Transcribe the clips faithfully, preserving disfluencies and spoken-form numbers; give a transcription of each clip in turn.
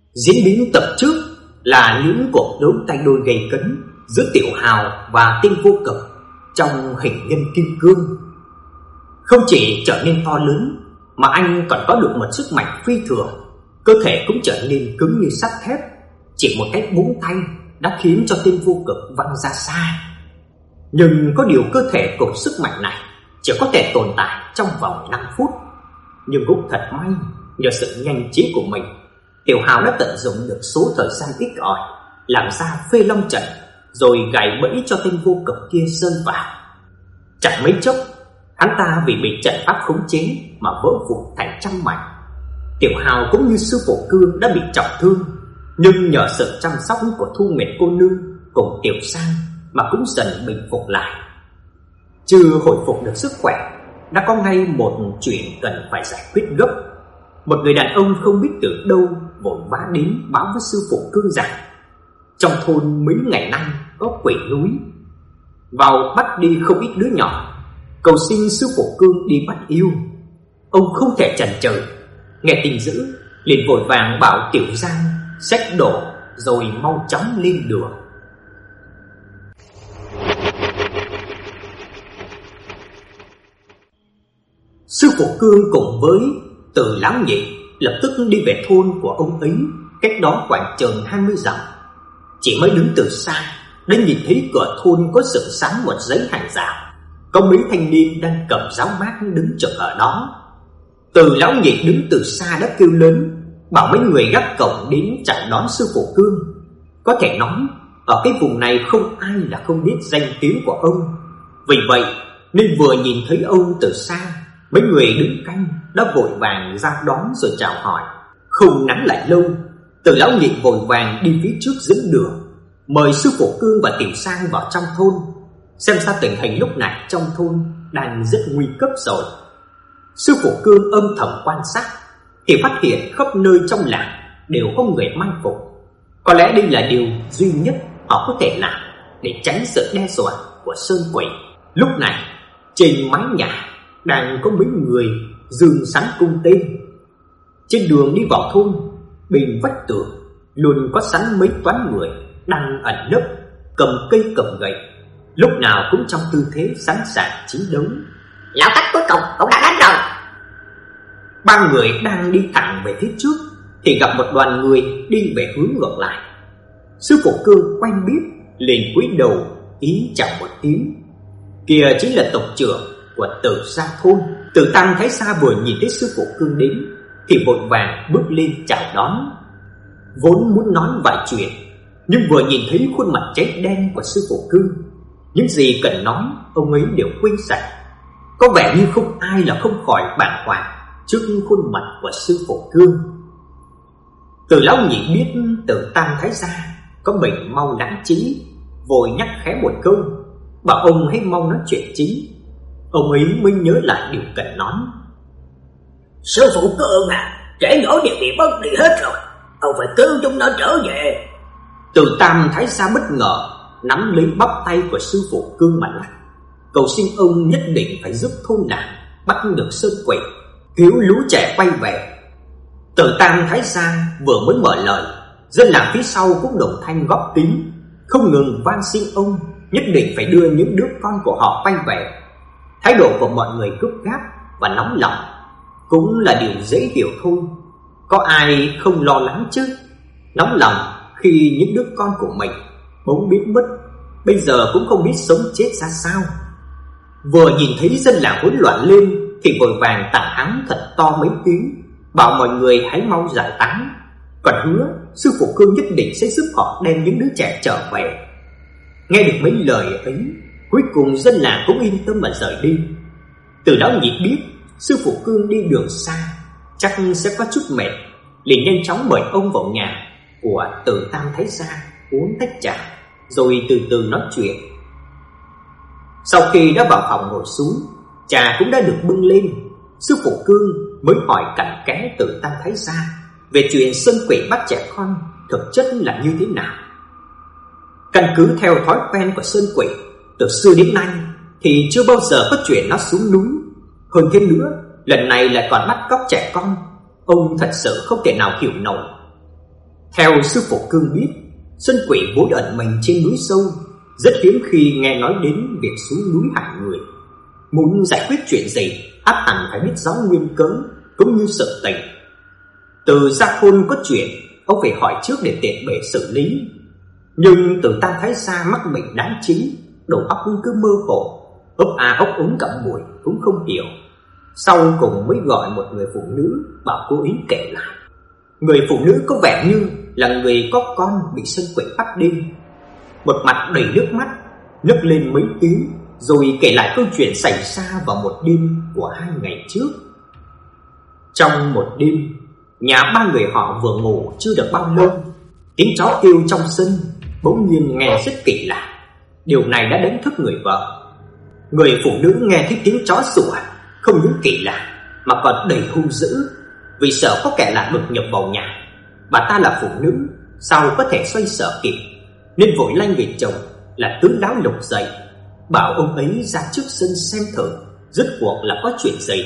Diễn biến tập trước là những cuộc đấu tay đôi gay cấn giữa Tiểu Hào và tên vô cực trong hình nhân kim cương. Không chỉ trở nên to lớn mà anh còn có được một sức mạnh phi thường, cơ thể cũng trở nên cứng như sắt thép. Chỉ một cái búng tay đã khiến cho tên vô cực văng ra xa. Nhưng có điều cơ thể cùng sức mạnh này chỉ có thể tồn tại trong vòng năm phút. Nhưng cũng thật may, nhờ sự nhanh trí của mình, Tiểu Hào đã tận dụng được số thời gian ít ỏi, làm ra Phê Long trận, rồi gài bẫy cho tên vô cực kia sơn vào. Chẳng mấy chốc, hắn ta vì bị trận pháp khống chế mà vỡ vụn thành trăm mảnh. Tiểu Hào cũng như sư phụ Cương đã bị trọng thương, nhưng nhờ sự chăm sóc của Thu Nguyệt cô nương cùng Tiểu Sang mà cũng dần bình phục lại. Chưa hồi phục được sức khỏe, đã có ngay một chuyện cần phải giải quyết gấp. Một người đàn ông không biết từ đâu vội vã đến báo với sư phụ Cương rằng trong thôn mấy ngày nay có quỷ núi vào bắt đi không ít đứa nhỏ, cầu xin sư phụ Cương đi bắt yêu. Ông không thể chần chừ, nghe tin dữ liền vội vàng bảo Tiểu Giang xách đồ rồi mau chóng lên đường. Sư phụ Cương cùng với Từ lão nhị lập tức đi về thôn của ông ấy, cách đó khoảng chừng hai mươi dặm. Chỉ mới đứng từ xa đã nhìn thấy cửa thôn có dựng sẵn một dãy hàng rào, có mấy thanh niên đang cầm giáo mát đứng trực ở đó. Từ lão nhị đứng từ xa đã kêu lớn, bảo mấy người gác cổng đến chặn đón sư phụ Cương. Có thể nói ở cái vùng này không ai là không biết danh tiếng của ông. Vì vậy nên vừa nhìn thấy ông từ xa, mấy người đứng canh đã vội vàng ra đón rồi chào hỏi. Không nắn lại lâu, Từ lão nhị vội vàng đi phía trước dẫn đường, mời sư phụ Cương và Tiểu Sang vào trong thôn. Xem ra tình hình lúc này trong thôn đang rất nguy cấp rồi. Sư phụ Cương âm thầm quan sát thì phát hiện khắp nơi trong làng đều có người mai phục. Có lẽ đây là điều duy nhất họ có thể làm để tránh sự đe dọa của sơn quỷ. Lúc này trên mái nhà đang có mấy người dương sắn cung tên. Trên đường đi vào thôn, bên vách tường luôn có sẵn mấy toán người đang ẩn nấp, cầm cây cầm gậy, lúc nào cũng trong tư thế sẵn sàng chiến đấu. Lão Tắc cuối cùng cũng đã đến rồi. Ba người đang đi thẳng về phía trước thì gặp một đoàn người đi về hướng ngược lại. Sư phụ Cương quen biết liền cúi đầu ý chào một tiếng. Kia chính là tộc trưởng của Từ Gia thôn. Từ Tăng Thái Sa vừa nhìn thấy sư phụ Cương đến thì vội vàng bước lên chào đón. Vốn muốn nói vài chuyện, nhưng vừa nhìn thấy khuôn mặt cháy đen của sư phụ Cương, những gì cần nói ông ấy đều quên sạch. Có vẻ như không ai là không khỏi bàng hoàng trước khuôn mặt của sư phụ Cương. Từ lão nhị biết Từ Tam Thái Gia có bệnh mau lãng trí, vội nhắc khẽ một câu, bảo ông hãy mau nói chuyện chính. Ông ấy mới nhớ lại điều cần nói. Sư phụ Cương à, trẻ nhỏ đều bị mất đi hết rồi, ông phải cứu chúng nó trở về. Từ Tam Thái Gia bất ngờ nắm lấy bắp tay của sư phụ Cương mà lắc, cầu xin ông nhất định phải giúp thôn làng bắt được sơn quỷ, cứu lũ trẻ quay về. Từ Tam Thái Gia vừa mới mở lời, dân làng phía sau cũng đồng thanh góp tín, không ngừng van xin ông nhất định phải đưa những đứa con của họ quay về. Thái độ của mọi người gấp gáp và nóng lòng cũng là điều dễ hiểu thôi. Có ai không lo lắng chứ? Nóng lòng khi những đứa con của mình bỗng biến mất, bây giờ cũng không biết sống chết ra sao. Vừa nhìn thấy dân làng hỗn loạn lên thì vội vàng tặng hắn thật to mấy tiếng, bảo mọi người hãy mau giải tán, còn hứa sư phụ Cương nhất định sẽ giúp họ đem những đứa trẻ trở về. Nghe được mấy lời ấy, cuối cùng dân làng cũng yên tâm mà rời đi. Từ đó nhị biết sư phụ Cương đi đường xa, chắc sẽ có chút mệt, liền nhanh chóng mời ông vào nhà của Từ Tam Thái Gia uống tách trà, rồi từ từ nói chuyện. Sau khi đã vào phòng ngồi xuống, trà cũng đã được bưng lên. Sư phụ Cương mới hỏi cặn kẽ Từ Tam Thái Gia về chuyện sơn quỷ bắt trẻ con thực chất là như thế nào. Căn cứ theo thói quen của sơn quỷ từ xưa đến nay thì chưa bao giờ có chuyện nó xuống núi. Hơn thế nữa, lần này lại còn bắt cóc trẻ con, ông thật sự không thể nào hiểu nổi. Theo sư phụ Cương biết, Sơn Quỷ vốn ẩn mình trên núi sâu, rất hiếm khi nghe nói đến việc xuống núi hại người. Muốn giải quyết chuyện gì, ắt hẳn phải biết rõ nguyên cớ cũng như sự tình. Từ ra thôn có chuyện, ông phải hỏi trước để tiện bề xử lý. Nhưng từ Tam Thái Sa mắc bệnh đáng chính, đầu óc cứ mơ hồ, ấp a ấp úng cặm bụi cũng không hiểu. Sau cùng mới gọi một người phụ nữ bảo cô ý kể lại. Người phụ nữ có vẻ như là người có con bị Sơn Quỷ bắt đi, một mặt đầy nước mắt, nức lên mấy tiếng, rồi kể lại câu chuyện xảy ra vào một đêm của hai ngày trước. Trong một đêm, nhà ba người họ vừa ngủ chưa được bao lâu, tiếng chó kêu trong sân bỗng nhiên nghe rất kỳ lạ. Điều này đã đánh thức người vợ. Người phụ nữ nghe thấy tiếng chó sủa không những kỳ lạ mà còn đầy hung dữ, vì sợ có kẻ lạ đột nhập vào nhà. Bà ta là phụ nữ, sao có thể xoay sở kịp, nên vội lanh người chồng là Tướng Lão Lục dậy, bảo ông ấy ra trước sân xem thử rốt cuộc là có chuyện gì.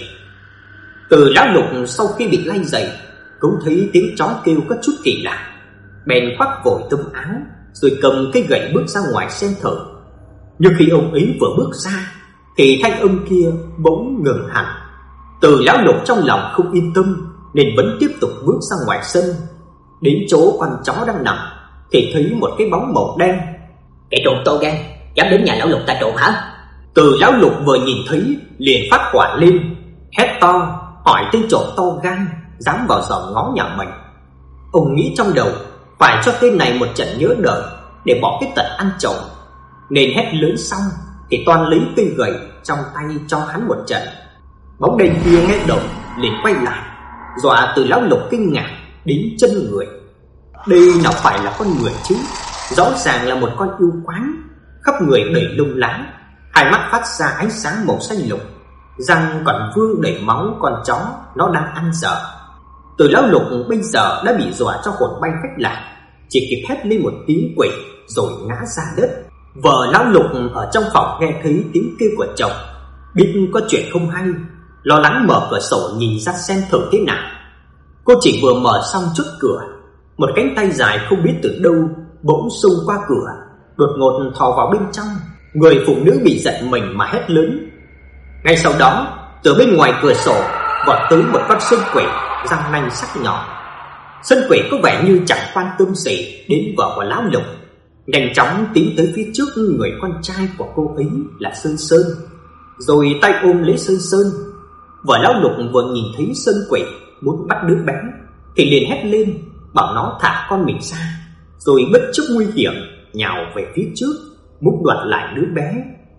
Từ Lão Lục sau khi bị lay dậy cũng thấy tiếng chó kêu có chút kỳ lạ, bèn khoác vội tấm áo rồi cầm cây gậy bước ra ngoài xem thử. Nhưng khi ông ấy vừa bước ra thì thanh âm kia bỗng ngừng hẳn. Từ Lão Lục trong lòng không yên tâm nên vẫn tiếp tục bước ra ngoài sân. Đến chỗ con chó đang nằm thì thấy một cái bóng màu đen. Kẻ trộm to gan, dám đến nhà Lão Lục ta trộm hả? Từ Lão Lục vừa nhìn thấy liền phát hỏa lên, hét to hỏi tên trộm to gan dám vào dòm ngó nhà mình. Ông nghĩ trong đầu phải cho tên này một trận nhớ đời để bỏ cái tật ăn trộm, nên hét lớn xong thì toan lấy cây gậy trong tay cho hắn một trận. Bóng đen kia nghe động liền quay lại, dọa Từ Lão Lục kinh ngạc đến chân người. Đây nào phải là con người chứ, rõ ràng là một con yêu quái, khắp người đầy lông lá, hai mắt phát ra ánh sáng màu xanh lục, răng còn vương đầy máu con chó nó đang ăn dở. Từ Lão Lục bây giờ đã bị dọa cho hồn bay phách lạc, chỉ kịp hét lên một tiếng quỷ rồi ngã ra đất. Vợ Lão Lục ở trong phòng nghe thấy tiếng kêu của chồng, biết có chuyện không hay, lo lắng mở cửa sổ nhìn ra xem thử thế nào. Cô chỉ vừa mở xong chốt cửa, một cánh tay dài không biết từ đâu bỗng xông qua cửa, đột ngột thò vào bên trong. Người phụ nữ bị giật mình mà hét lớn. Ngay sau đó, từ bên ngoài cửa sổ vọt tới một con sơn quỷ răng nanh sắc nhọn. Sơn quỷ có vẻ như chẳng quan tâm gì đến vợ của Lão Lục, nhanh chóng tiến tới phía trước người con trai của cô ấy là Sơn Sơn, rồi tay ôm lấy Sơn Sơn. Vợ Lão Lục vừa nhìn thấy sơn quỷ muốn bắt đứa bé thì liền hét lên bảo nó thả con mình ra, rồi bất chấp nguy hiểm nhào về phía trước muốn đoạt lại đứa bé.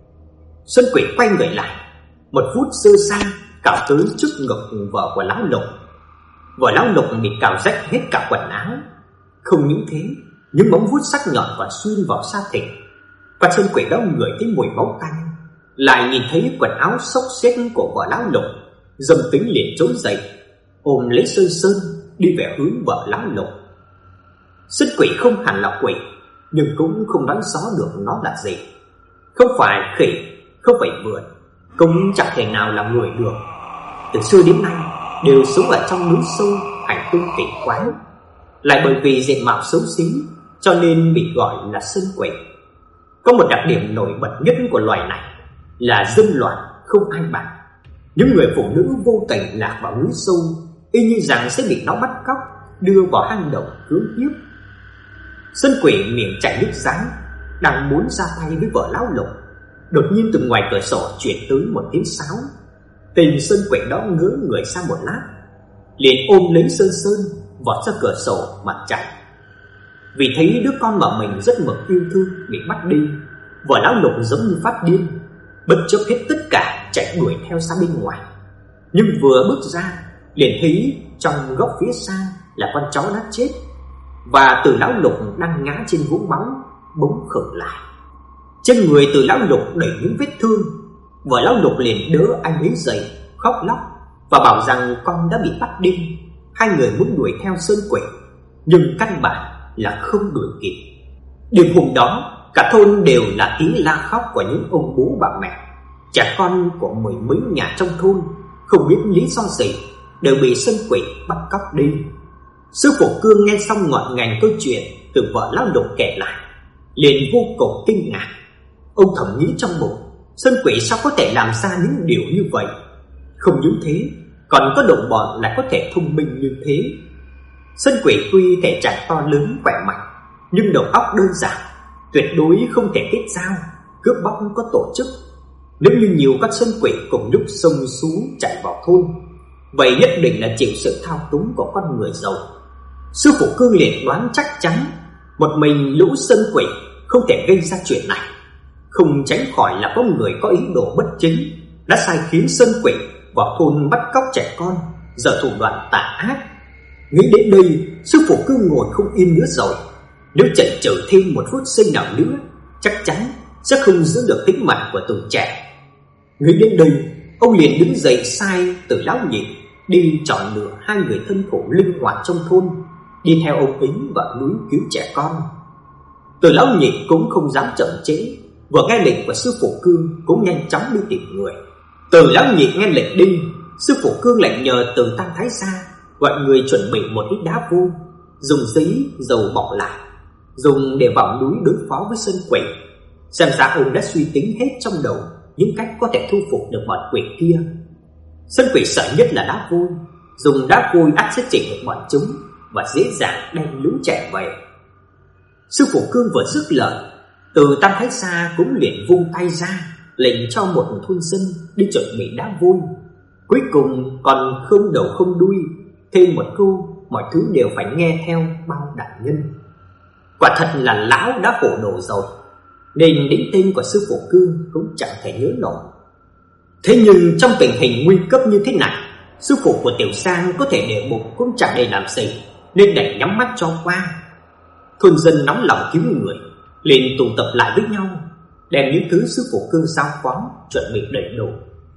Sơn quỷ quay người lại, một phút sơ xa cào tới trước ngực vợ của Lão Lục. Vợ Lão Lục bị cào rách hết cả quần áo. Không những thế, những móng vuốt sắc nhọn còn xuyên vào da thịt. Và sơn quỷ đó ngửi thấy mùi máu tanh, lại nhìn thấy quần áo xốc xếch của vợ Lão Lục, dâm tính liền trỗi dậy, ôm lấy Sơn Sơn đi về hướng vợ Lão Lục. Sơn quỷ không hẳn là quỷ, nhưng cũng không đoán rõ được nó là gì. Không phải khỉ, không phải vượn, cũng chẳng thể nào là người được. Từ xưa đến nay đều sống ở trong núi sâu, hành tung kỳ quái, lại bởi vì diện mạo xấu xí cho nên bị gọi là sơn quỷ. Có một đặc điểm nổi bật nhất của loài này là dâm loạn không ai bằng. Những người phụ nữ vô tình lạc vào núi sâu y như rằng sẽ bị nó bắt cóc đưa vào hang động cưỡng hiếp. Sơn quỷ miệng chảy nước dãi, đang muốn ra tay với vợ Lão Lục, đột nhiên từ ngoài cửa sổ truyền tới một tiếng sáo. Tên sơn quỷ đó ngớ người sang một lát, liền ôm lấy Sơn Sơn vọt ra cửa sổ mà chạy. Vì thấy đứa con mà mình rất mực yêu thương bị bắt đi, vợ Lão Lục giống như phát điên, bất chấp hết tất cả chạy đuổi theo ra bên ngoài. Nhưng vừa bước ra liền thấy trong góc phía xa là con chó đã chết, và Từ Lão Lục đang ngã trên vũng máu bỗng khựng lại. Trên người Từ Lão Lục đầy những vết thương. Vợ Lão Lục liền đỡ anh ấy dậy, khóc lóc và bảo rằng con đã bị bắt đi. Hai người muốn đuổi theo sơn quỷ, nhưng căn bản là không đuổi kịp. Đêm hôm đó, cả thôn đều là tiếng la khóc của những ông bố bà mẹ. Trẻ con của mười mấy nhà trong thôn không biết lý do gì đều bị sơn quỷ bắt cóc đi. Sư phụ Cương nghe xong ngọn ngành câu chuyện từ vợ lão Lục kể lại, liền vô cùng kinh ngạc. Ông thầm nghĩ trong bụng, sơn quỷ sao có thể làm ra những điều như vậy? Không những thế, còn có đồng bọn lại có thể thông minh như thế. Sơn quỷ tuy thể trạng to lớn khỏe mạnh, nhưng đầu óc đơn giản, tuyệt đối không thể kết giao, cướp bóc có tổ chức. Nếu như nhiều các sơn quỷ cùng lúc xông xuống chạy vào thôn, vậy nhất định là chịu sự thao túng của con người giàu. Sư phụ Cương liền đoán chắc chắn một mình lũ sơn quỷ không thể gây ra chuyện này, không tránh khỏi là có người có ý đồ bất chính đã sai khiến sơn quỷ vào thôn bắt cóc trẻ con, giở thủ đoạn tà ác. Nghĩ đến đây, sư phụ Cương ngồi không yên nữa rồi. Nếu chần chừ thêm một phút giây nào nữa, chắc chắn sẽ không giữ được tính mạng của tụi trẻ. Nghĩ đến đây, ông liền đứng dậy sai Từ lão nhị đi chọn lựa hai người thân thủ linh hoạt trong thôn, đi theo ông ấy vào núi cứu trẻ con. Từ lão nhị cũng không dám chậm trễ, vừa nghe lệnh của sư phụ Cương cũng nhanh chóng đi tìm người. Từ lão nhị nghe lệnh đi, sư phụ Cương lại nhờ Từ Tam Thái Gia gọi người chuẩn bị một ít đá vôi, dùng giấy dầu bọc lại, dùng để vào núi đối phó với sơn quỷ. Xem ra ông đã suy tính hết trong đầu những cách có thể thu phục được bọn quỷ kia. Sơn quỷ sợ nhất là đá vôi, dùng đá vôi ắt sẽ chỉ được bọn chúng và dễ dàng đem lũ trẻ về. Sư phụ Cương vừa dứt lời, Từ Tam Thái Gia cũng liền vung tay ra, lệnh cho một thôn dân đi chuẩn bị đá vôi. Cuối cùng còn không đầu không đuôi thêm một câu, mọi thứ đều phải nghe theo bao đại nhân. Quả thật là lão đã khổ đổ rồi, nên đến tên của sư phụ Cương cũng chẳng thể nhớ nổi. Thế nhưng trong tình hình nguy cấp như thế này, sư phụ của Tiểu Sang có thể để bụng cũng chẳng để làm gì, nên đành nhắm mắt cho qua. Thôn dân nóng lòng cứu người, liền tụ tập lại với nhau, đem những thứ sư phụ Cương giao phó chuẩn bị đầy đủ.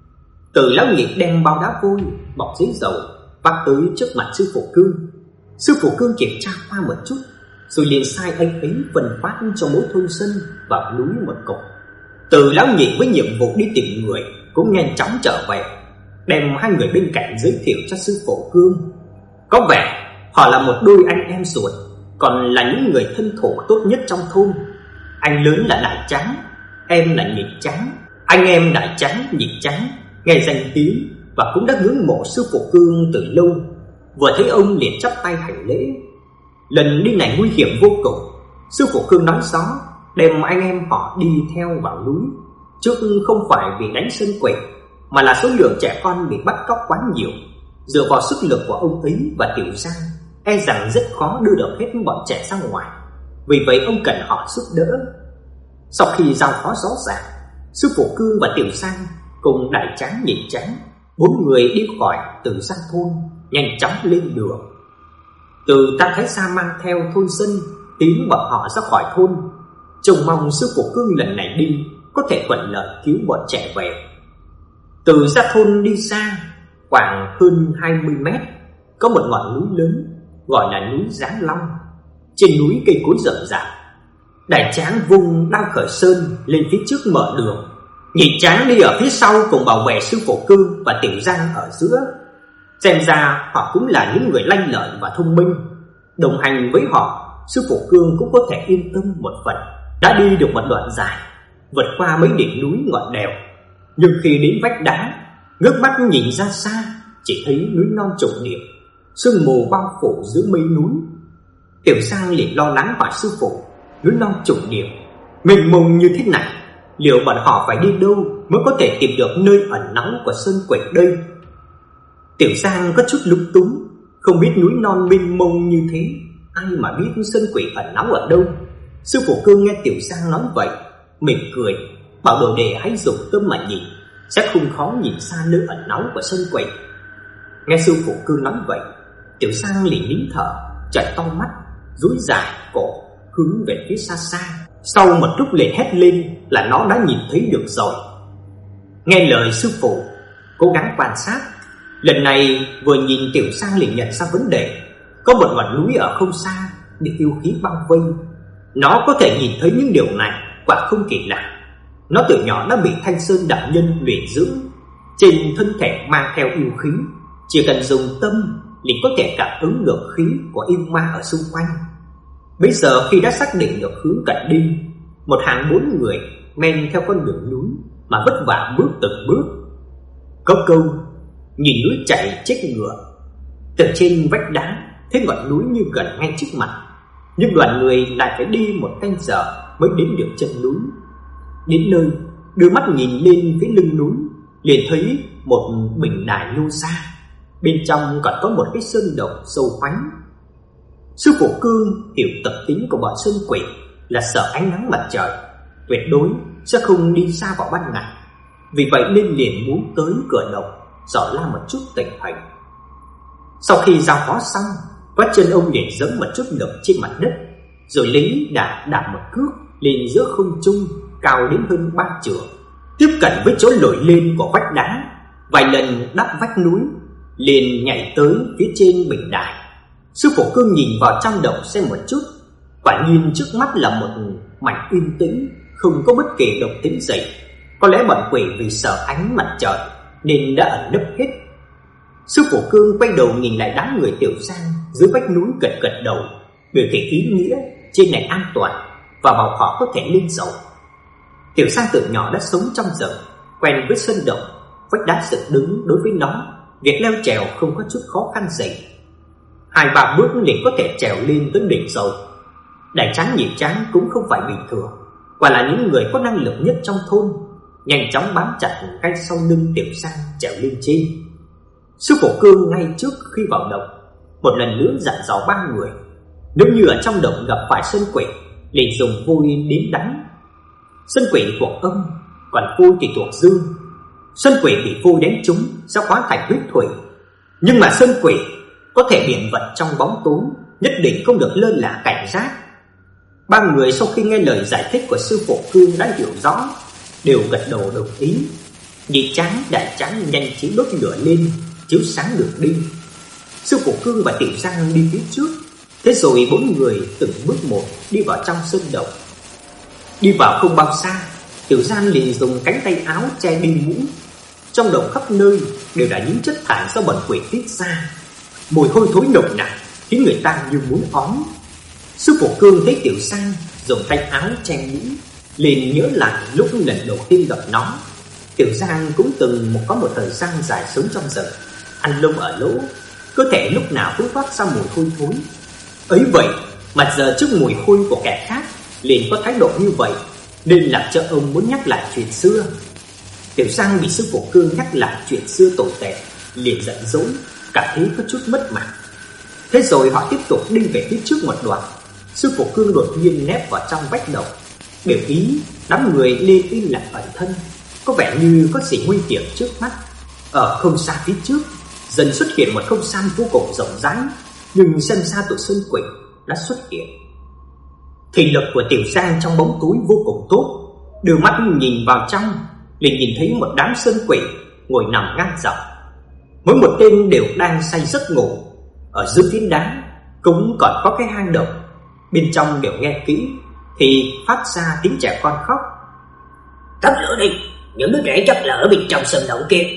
Từ lão nhị đem bao đá vôi bọc giấy dầu vác tới trước mặt sư phụ Cương. Sư phụ Cương kiểm tra qua một chút, rồi liền sai anh ấy phân phát cho mỗi thôn dân vào núi một cục. Từ lão nhị với nhiệm vụ đi tìm người cũng nhanh chóng trở về, đem hai người bên cạnh giới thiệu cho sư phụ Cương. Có vẻ họ là một đôi anh em ruột, còn là những người thân thủ tốt nhất trong thôn. Anh lớn là Đại Trắng, em là Nhị Trắng. Anh em Đại Trắng, Nhị Trắng nghe danh tiếng và cũng đã ngưỡng mộ sư phụ Cương từ lâu. Vừa thấy ông liền chắp tay hành lễ. Lần đi này nguy hiểm vô cùng, sư phụ Cương nói rõ đem anh em họ đi theo vào núi, chứ không phải vì đánh sơn quỷ, mà là số lượng trẻ con bị bắt cóc quá nhiều. Dựa vào sức lực của ông ấy và Tiểu Giang, e rằng rất khó đưa được hết bọn trẻ ra ngoài. Vì vậy ông cần họ giúp đỡ. Sau khi giao phó rõ ràng, sư phụ Cương và Tiểu Giang cùng Đại Trắng, Nhị Trắng, bốn người đi khỏi Từ Giang thôn, nhanh chóng lên đường. Từ Tam Thái Gia mang theo thôn dân tiến bọn họ ra khỏi thôn, trông mong sư phụ Cương lần này đi có thể thuận lợi cứu bọn trẻ về. Từ ra thôn đi xa khoảng hơn hai mươi mét, có một ngọn núi lớn gọi là núi Giáng Long. Trên núi cây cối rậm rạp. Đại Tráng vung đao khởi sơn lên phía trước mở đường, Nhị Tráng đi ở phía sau cùng bảo vệ sư phụ Cương và Tiểu Giang ở giữa. Xem ra họ cũng là những người lanh lợi và thông minh. Đồng hành với họ, sư phụ Cương cũng có thể yên tâm một phần. Đã đi được một đoạn dài, vượt qua mấy đỉnh núi ngọn đèo, nhưng khi đến vách đá, ngước mắt nhìn ra xa, chỉ thấy núi non trùng điệp, sương mù bao phủ giữa mây núi. Tiểu Giang liền lo lắng hỏi sư phụ, núi non trùng điệp mênh mông như thế này, liệu bọn họ phải đi đâu mới có thể tìm được nơi ẩn náu của sơn quỷ đây? Tiểu Giang có chút lúng túng, không biết núi non mênh mông như thế, ai mà biết sơn quỷ ẩn náu ở đâu. Sư phụ Cương nghe Tiểu Giang nói vậy, mỉm cười, bảo đồ đệ hãy dùng tâm mà nhìn, sẽ không khó nhìn xa nơi ẩn náu của sơn quỷ. Nghe sư phụ Cương nói vậy, Tiểu Giang liền nín thở, trợn to mắt, duỗi dài cổ hướng về phía xa xa. Sau một lúc liền hét lên là nó đã nhìn thấy được rồi. Nghe lời sư phụ, cố gắng quan sát, lần này vừa nhìn Tiểu Giang liền nhận ra vấn đề. Có một ngọn núi ở không xa bị yêu khí bao vây. Nó có thể nhìn thấy những điều này quả không kỳ lạ. Nó từ nhỏ đã bị Thanh Sơn đạo nhân luyện dưỡng, trên thân thể mang theo yêu khí, chỉ cần dùng tâm liền có thể cảm ứng được khí của yêu ma ở xung quanh. Bây giờ khi đã xác định được hướng cần đi, một hàng bốn người men theo con đường núi mà vất vả bước từng bước. Có câu nhìn núi chạy chết ngựa. Từ trên vách đá thấy ngọn núi như gần ngay trước mặt, nhưng đoàn người lại phải đi một canh giờ mới đến được chân núi. Đến nơi, đưa mắt nhìn lên phía lưng núi, liền thấy một bình đài nhô ra, bên trong còn có một cái sơn động sâu hoắm. Sư phụ Cương hiểu tập tính của bọn sơn quỷ là sợ ánh nắng mặt trời, tuyệt đối sẽ không đi xa vào ban ngày. Vì vậy nên liền muốn tới cửa động dò la một chút tình hình. Sau khi giao phó xong, Quách Chân ông liền giẫm một chút lực trên mặt đất, rồi lấy đà đạp một cước lên giữa không trung cao đến hơn ba trượng, tiếp cận với chỗ nổi lên của vách đá. Vài lần đắp vách núi, liền nhảy tới phía trên bình đài. Sư phụ Cương nhìn vào trong động xem một chút, quả nhiên trước mắt là một mảnh yên tĩnh, không có bất kỳ động tĩnh gì. Có lẽ bọn quỷ vì sợ ánh mặt trời nên đã ẩn nấp hết. Sư phụ Cương quay đầu nhìn lại đám người Tiểu Giang dưới vách núi, gật gật đầu, biểu thị ý nghĩa trên này an toàn và bảo họ có thể lên dầu. Tiểu Giang từ nhỏ đã sống trong rừng, quen với sơn động, vách đá dựng đứng đối với nó, việc leo trèo không có chút khó khăn gì. Hai ba bước liền có thể trèo lên tới đỉnh dầu. Đại Tráng Nhị Tráng cũng không phải bình thường, quả là những người có năng lực nhất trong thôn, nhanh chóng bám chặt ngay sau lưng Tiểu Giang trèo lên trên. Sư phụ Cương ngay trước khi vào động một lần nữa dặn dò ba người, nếu như ở trong động gặp phải sơn quỷ, liền dùng vôi đến đánh. Sơn quỷ thuộc âm, còn vôi thì thuộc dương. Sơn quỷ bị vôi đánh trúng sẽ hóa thành huyết thủy, nhưng mà sơn quỷ có thể hiện vật trong bóng tối, nhất định không được lơ là cảnh giác. Ba người sau khi nghe lời giải thích của sư phụ Cương đã hiểu rõ, đều gật đầu đồng ý. Nhị Tráng, Đại Tráng nhanh trí đốt lửa lên, chiếu sáng đường đi. Sư phụ Cương và Tiểu Giang đi phía trước, thế rồi bốn người từng bước một đi vào trong sơn động. Đi vào không bao xa, Tiểu Giang liền dùng cánh tay áo che đi mũi. Trong động khắp nơi đều là những chất thải do bọn quỷ tiết ra, mùi hôi thối nồng nặc khiến người ta như muốn ói. Sư phụ Cương thấy Tiểu Giang dùng tay áo che mũi, liền nhớ lại lúc lần đầu tiên gặp nó. Tiểu Giang cũng từng một có một thời gian dài sống trong rừng, ăn lông ở lỗ, cơ thể lúc nào cũng phát ra mùi hôi thối. Ấy vậy mà giờ trước mùi hôi của kẻ khác liền có thái độ như vậy, nên làm cho ông muốn nhắc lại chuyện xưa. Tiểu Giang bị sư phụ Cương nhắc lại chuyện xưa tồi tệ, liền giận dỗi, cảm thấy có chút mất mặt. Thế rồi họ tiếp tục đi về phía trước một đoạn. Sư phụ Cương đột nhiên nép vào trong vách động, biểu ý đám người lên im lặng ẩn thân, có vẻ như có gì nguy hiểm trước mắt. Ở không xa phía trước dần xuất hiện một không gian vô cùng rộng rãi, nhưng xem xa tụi sơn quỷ đã xuất hiện. Thị lực của Tiểu Giang trong bóng tối vô cùng tốt, đưa mắt nhìn vào trong, liền nhìn thấy một đám sơn quỷ ngồi nằm ngang dọc. Mỗi một tên đều đang say giấc ngủ. Ở dưới phiến đá cũng còn có cái hang động, bên trong đều nghe kỹ thì phát ra tiếng trẻ con khóc. Tắt lửa đi, những đứa trẻ chắc là ở bên trong sơn động kia.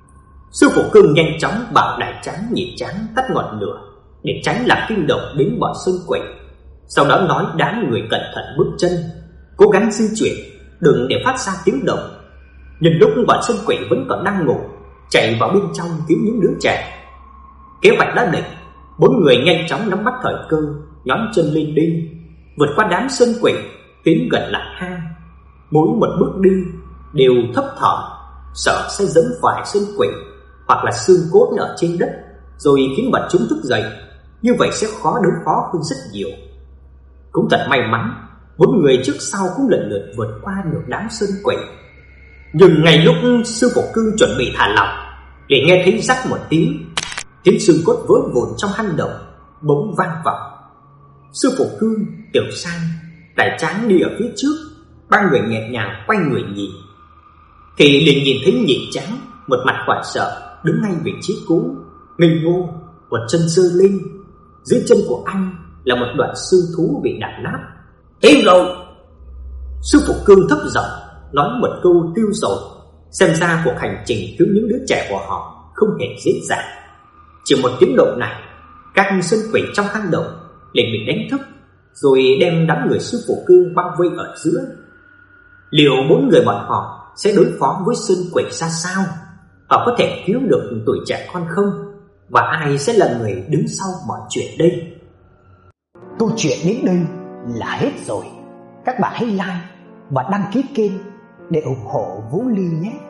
Sư phụ Cương nhanh chóng bảo Đại Tráng Nhị Tráng tắt ngọn lửa để tránh làm kinh động đến bọn sơn quỷ. Sau đó nói đám người cẩn thận bước chân, cố gắng di chuyển, đừng để phát ra tiếng động. Nhân lúc bọn sơn quỷ vẫn còn đang ngủ, chạy vào bên trong cứu những đứa trẻ. Kế hoạch đã định, bốn người nhanh chóng nắm bắt thời cơ, nhón chân lên đi, vượt qua đám sơn quỷ, tiến gần lại hang. Mỗi một bước đi đều thấp thỏm, sợ sẽ dẫm phải sơn quỷ hoặc là xương cốt ở trên đất, rồi khiến bọn chúng thức dậy. Như vậy sẽ khó đối phó hơn rất nhiều. Cũng thật may mắn, bốn người trước sau cũng lần lượt vượt qua được đám sơn quỷ. Nhưng ngay lúc sư phụ Cương chuẩn bị thả lỏng, để nghe thấy rắc một tiếng, tiếng xương cốt vỡ vụn trong hang động bỗng vang vọng. Sư phụ Cương, Tiểu Giang, Đại Tráng đi ở phía trước, ba người nhẹ nhàng quay người nhìn, thì liền nhìn thấy Nhị Tráng một mặt hoảng sợ đứng ngay vị trí cũ, ngây ngô, một chân giơ lên. Dưới chân của anh là một đoạn xương thú bị đạp nát. Tiêu rồi! Sư phụ Cương thấp giọng nói một câu tiêu rồi. Xem ra cuộc hành trình cứu những đứa trẻ của họ không hề dễ dàng. Chỉ một tiếng động này, các sơn quỷ trong hang động liền bị đánh thức, rồi đem đám người sư phụ Cương bao vây ở giữa. Liệu bốn người bọn họ sẽ đối phó với sơn quỷ ra sao? Họ có thể cứu được tuổi trẻ con không? Và ai sẽ là người đứng sau mọi chuyện đây? Câu chuyện đến đây là hết rồi. Các bạn hãy like và đăng ký kênh để ủng hộ Vũ Ly nhé.